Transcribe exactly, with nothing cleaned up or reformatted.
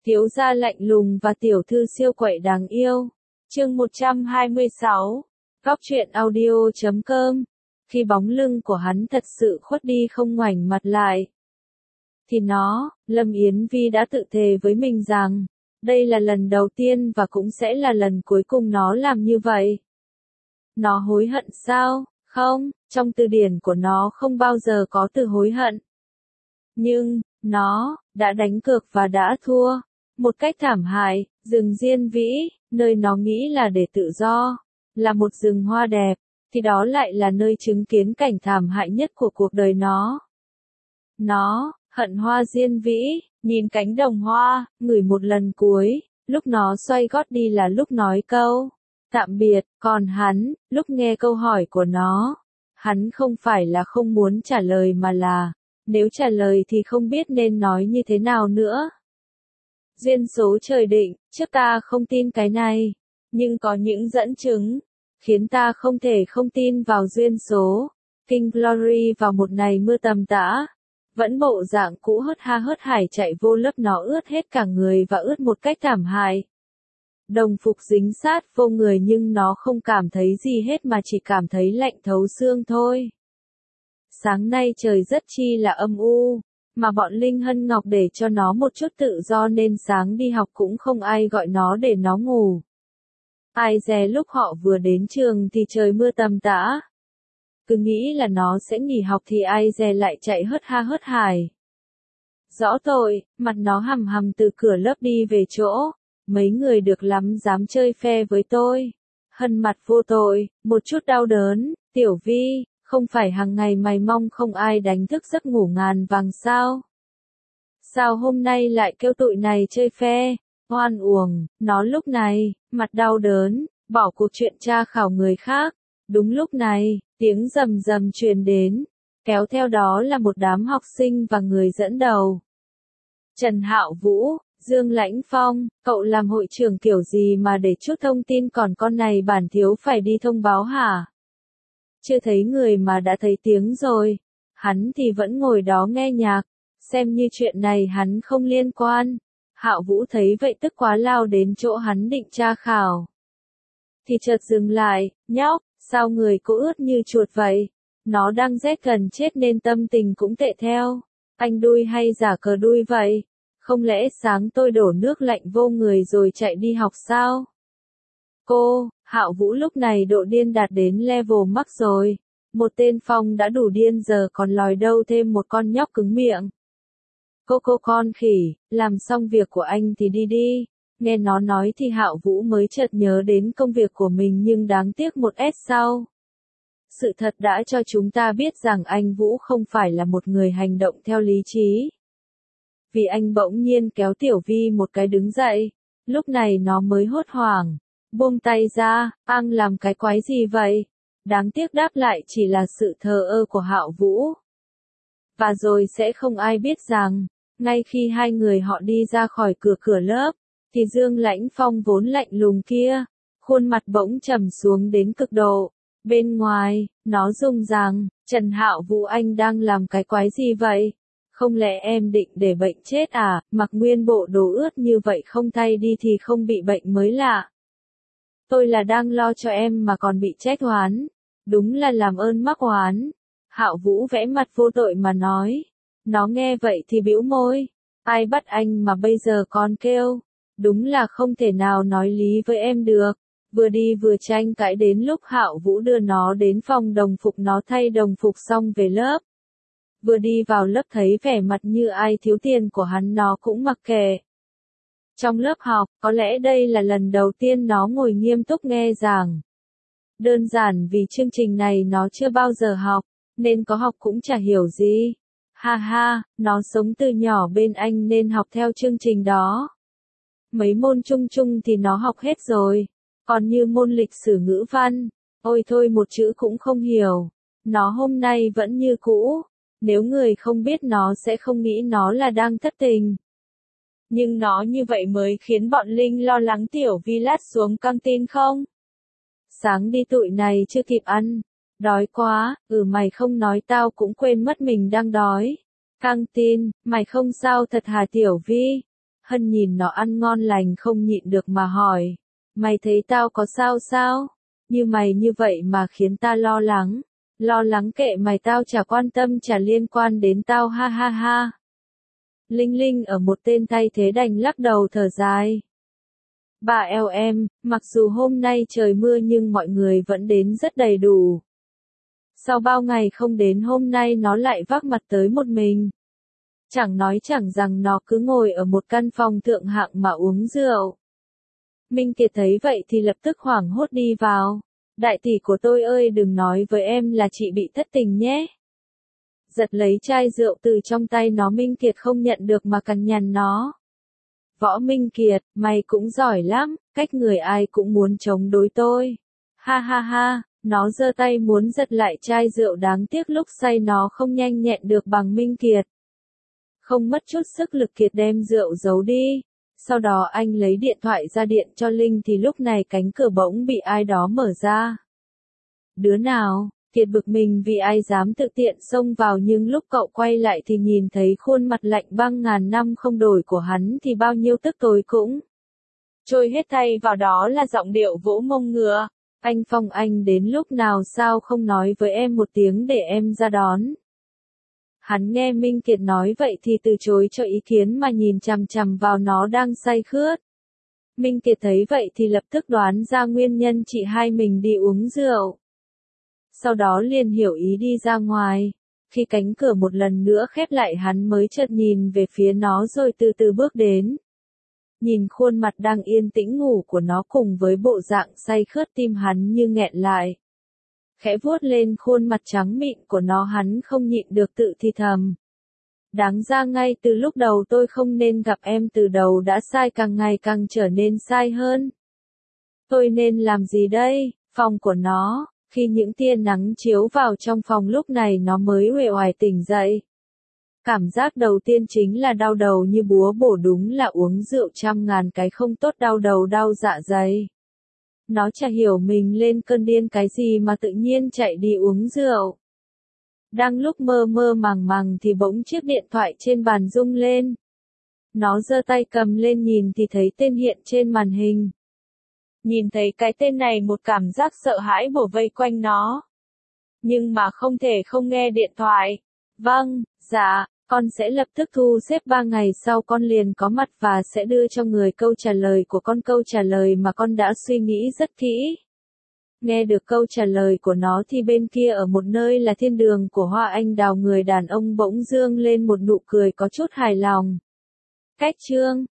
Thiếu gia lạnh lùng và tiểu thư siêu quậy đáng yêu. Chương một trăm hai mươi sáu. Góc truyện audio chấm com. Khi bóng lưng của hắn thật sự khuất đi không ngoảnh mặt lại, thì nó, Lâm Yến Vi đã tự thề với mình rằng, đây là lần đầu tiên và cũng sẽ là lần cuối cùng nó làm như vậy. Nó hối hận sao? Không, trong từ điển của nó không bao giờ có từ hối hận. Nhưng, nó, đã đánh cược và đã thua. Một cách thảm hại, rừng Diên Vĩ, nơi nó nghĩ là để tự do, là một rừng hoa đẹp, thì đó lại là nơi chứng kiến cảnh thảm hại nhất của cuộc đời nó. Nó, hận hoa Diên Vĩ, nhìn cánh đồng hoa, ngửi một lần cuối, lúc nó xoay gót đi là lúc nói câu tạm biệt, còn hắn, lúc nghe câu hỏi của nó, hắn không phải là không muốn trả lời mà là, nếu trả lời thì không biết nên nói như thế nào nữa. Duyên số trời định, trước ta không tin cái này, nhưng có những dẫn chứng, khiến ta không thể không tin vào duyên số. King Glory vào một ngày mưa tầm tã, vẫn bộ dạng cũ hớt ha hớt hải chạy vô lớp nó ướt hết cả người và ướt một cách thảm hại. Đồng phục dính sát vô người nhưng nó không cảm thấy gì hết mà chỉ cảm thấy lạnh thấu xương thôi. Sáng nay trời rất chi là âm u, mà bọn Linh Hân Ngọc để cho nó một chút tự do nên sáng đi học cũng không ai gọi nó để nó ngủ. Ai dè lúc họ vừa đến trường thì trời mưa tầm tã. Cứ nghĩ là nó sẽ nghỉ học thì ai dè lại chạy hớt ha hớt hải. Rõ tội, mặt nó hầm hầm từ cửa lớp đi về chỗ. Mấy người được lắm dám chơi phe với tôi. Hân mặt vô tội, một chút đau đớn, Tiểu Vi, không phải hàng ngày mày mong không ai đánh thức giấc ngủ ngàn vàng sao? Sao hôm nay lại kêu tụi này chơi phe? Oan uổng, nó lúc này, mặt đau đớn, bỏ cuộc chuyện tra khảo người khác. Đúng lúc này, tiếng rầm rầm truyền đến, kéo theo đó là một đám học sinh và người dẫn đầu. Trần Hạo Vũ, Dương Lãnh Phong, cậu làm hội trưởng kiểu gì mà để chút thông tin còn con này bản thiếu phải đi thông báo hả? Chưa thấy người mà đã thấy tiếng rồi. Hắn thì vẫn ngồi đó nghe nhạc, xem như chuyện này hắn không liên quan. Hạo Vũ thấy vậy tức quá lao đến chỗ hắn định tra khảo. Thì chợt dừng lại, nhóc, sao người cô ướt như chuột vậy? Nó đang rét gần chết nên tâm tình cũng tệ theo. Anh đui hay giả cờ đui vậy? Không lẽ sáng tôi đổ nước lạnh vô người rồi chạy đi học sao? Cô, Hạo Vũ lúc này độ điên đạt đến level max rồi. Một tên Phong đã đủ điên giờ còn lòi đâu thêm một con nhóc cứng miệng. Cô cô con khỉ, làm xong việc của anh thì đi đi. Nghe nó nói thì Hạo Vũ mới chợt nhớ đến công việc của mình nhưng đáng tiếc một S sau. Sự thật đã cho chúng ta biết rằng anh Vũ không phải là một người hành động theo lý trí. Vì anh bỗng nhiên kéo Tiểu Vi một cái đứng dậy, lúc này nó mới hốt hoảng, buông tay ra, Ang làm cái quái gì vậy? Đáng tiếc đáp lại chỉ là sự thờ ơ của Hạo Vũ. Và rồi sẽ không ai biết rằng, ngay khi hai người họ đi ra khỏi cửa cửa lớp, thì Dương Lãnh Phong vốn lạnh lùng kia, khuôn mặt bỗng trầm xuống đến cực độ. Bên ngoài, nó rung rằng, Trần Hạo Vũ anh đang làm cái quái gì vậy? Không lẽ em định để bệnh chết à, mặc nguyên bộ đồ ướt như vậy không thay đi thì không bị bệnh mới lạ. Tôi là đang lo cho em mà còn bị trách oán. Đúng là làm ơn mắc oán. Hạo Vũ vẽ mặt vô tội mà nói. Nó nghe vậy thì bĩu môi. Ai bắt anh mà bây giờ còn kêu. Đúng là không thể nào nói lý với em được. Vừa đi vừa tranh cãi đến lúc Hạo Vũ đưa nó đến phòng đồng phục nó thay đồng phục xong về lớp. Vừa đi vào lớp thấy vẻ mặt như ai thiếu tiền của hắn nó cũng mặc kệ. Trong lớp học, có lẽ đây là lần đầu tiên nó ngồi nghiêm túc nghe giảng. Đơn giản vì chương trình này nó chưa bao giờ học, nên có học cũng chả hiểu gì. Ha ha, nó sống từ nhỏ bên anh nên học theo chương trình đó. Mấy môn chung chung thì nó học hết rồi, còn như môn lịch sử ngữ văn, ôi thôi một chữ cũng không hiểu. Nó hôm nay vẫn như cũ. Nếu người không biết nó sẽ không nghĩ nó là đang thất tình. Nhưng nó như vậy mới khiến bọn Linh lo lắng Tiểu Vi lát xuống căng tin không? Sáng đi tụi này chưa kịp ăn. Đói quá, ừ mày không nói tao cũng quên mất mình đang đói. Căng tin, mày không sao thật hả Tiểu Vi? Hân nhìn nó ăn ngon lành không nhịn được mà hỏi. Mày thấy tao có sao sao? Như mày như vậy mà khiến ta lo lắng. Lo lắng kệ mày, tao chả quan tâm, chả liên quan đến tao, ha ha ha. Linh Linh ở một tên thay thế đành lắc đầu thở dài. Bà eo em, mặc dù hôm nay trời mưa nhưng mọi người vẫn đến rất đầy đủ. Sau bao ngày không đến hôm nay nó lại vác mặt tới một mình. Chẳng nói chẳng rằng nó cứ ngồi ở một căn phòng thượng hạng mà uống rượu. Minh Kiệt thấy vậy thì lập tức hoảng hốt đi vào. Đại tỷ của tôi ơi, đừng nói với em là chị bị thất tình nhé. Giật lấy chai rượu từ trong tay nó, Minh Kiệt không nhận được mà cằn nhằn nó. Võ Minh Kiệt, mày cũng giỏi lắm, cách người ai cũng muốn chống đối tôi. Ha ha ha, nó giơ tay muốn giật lại chai rượu, đáng tiếc lúc say nó không nhanh nhẹn được bằng Minh Kiệt. Không mất chút sức lực, Kiệt đem rượu giấu đi. Sau đó anh lấy điện thoại ra điện cho Linh thì lúc này cánh cửa bỗng bị ai đó mở ra. Đứa nào? Kiệt bực mình vì ai dám tự tiện xông vào, nhưng lúc cậu quay lại thì nhìn thấy khuôn mặt lạnh băng ngàn năm không đổi của hắn thì bao nhiêu tức tối cũng trôi hết, thay vào đó là giọng điệu vỗ mông ngựa. Anh Phong, anh đến lúc nào sao không nói với em một tiếng để em ra đón? Hắn nghe Minh Kiệt nói vậy thì từ chối cho ý kiến mà nhìn chằm chằm vào nó đang say khướt. Minh Kiệt thấy vậy thì lập tức đoán ra nguyên nhân chị hai mình đi uống rượu. Sau đó liền hiểu ý đi ra ngoài. Khi cánh cửa một lần nữa khép lại, hắn mới chợt nhìn về phía nó rồi từ từ bước đến. Nhìn khuôn mặt đang yên tĩnh ngủ của nó cùng với bộ dạng say khướt, tim hắn như nghẹn lại. Khẽ vuốt lên khuôn mặt trắng mịn của nó, hắn không nhịn được tự thì thầm. Đáng ra ngay từ lúc đầu tôi không nên gặp em, từ đầu đã sai, càng ngày càng trở nên sai hơn. Tôi nên làm gì đây? Phòng của nó, khi những tia nắng chiếu vào trong phòng lúc này nó mới uể oải tỉnh dậy. Cảm giác đầu tiên chính là đau đầu như búa bổ, đúng là uống rượu trăm ngàn cái không tốt, đau đầu đau dạ dày. Nó chả hiểu mình lên cơn điên cái gì mà tự nhiên chạy đi uống rượu. Đang lúc mơ mơ màng màng thì bỗng chiếc điện thoại trên bàn rung lên. Nó giơ tay cầm lên nhìn thì thấy tên hiện trên màn hình. Nhìn thấy cái tên này một cảm giác sợ hãi bủa vây quanh nó. Nhưng mà không thể không nghe điện thoại. Vâng, dạ, con sẽ lập tức thu xếp, ba ngày sau con liền có mặt và sẽ đưa cho người câu trả lời của con, câu trả lời mà con đã suy nghĩ rất kỹ. Nghe được câu trả lời của nó thì bên kia ở một nơi là thiên đường của Hoa Anh Đào, người đàn ông bỗng dương lên một nụ cười có chút hài lòng. Cách chương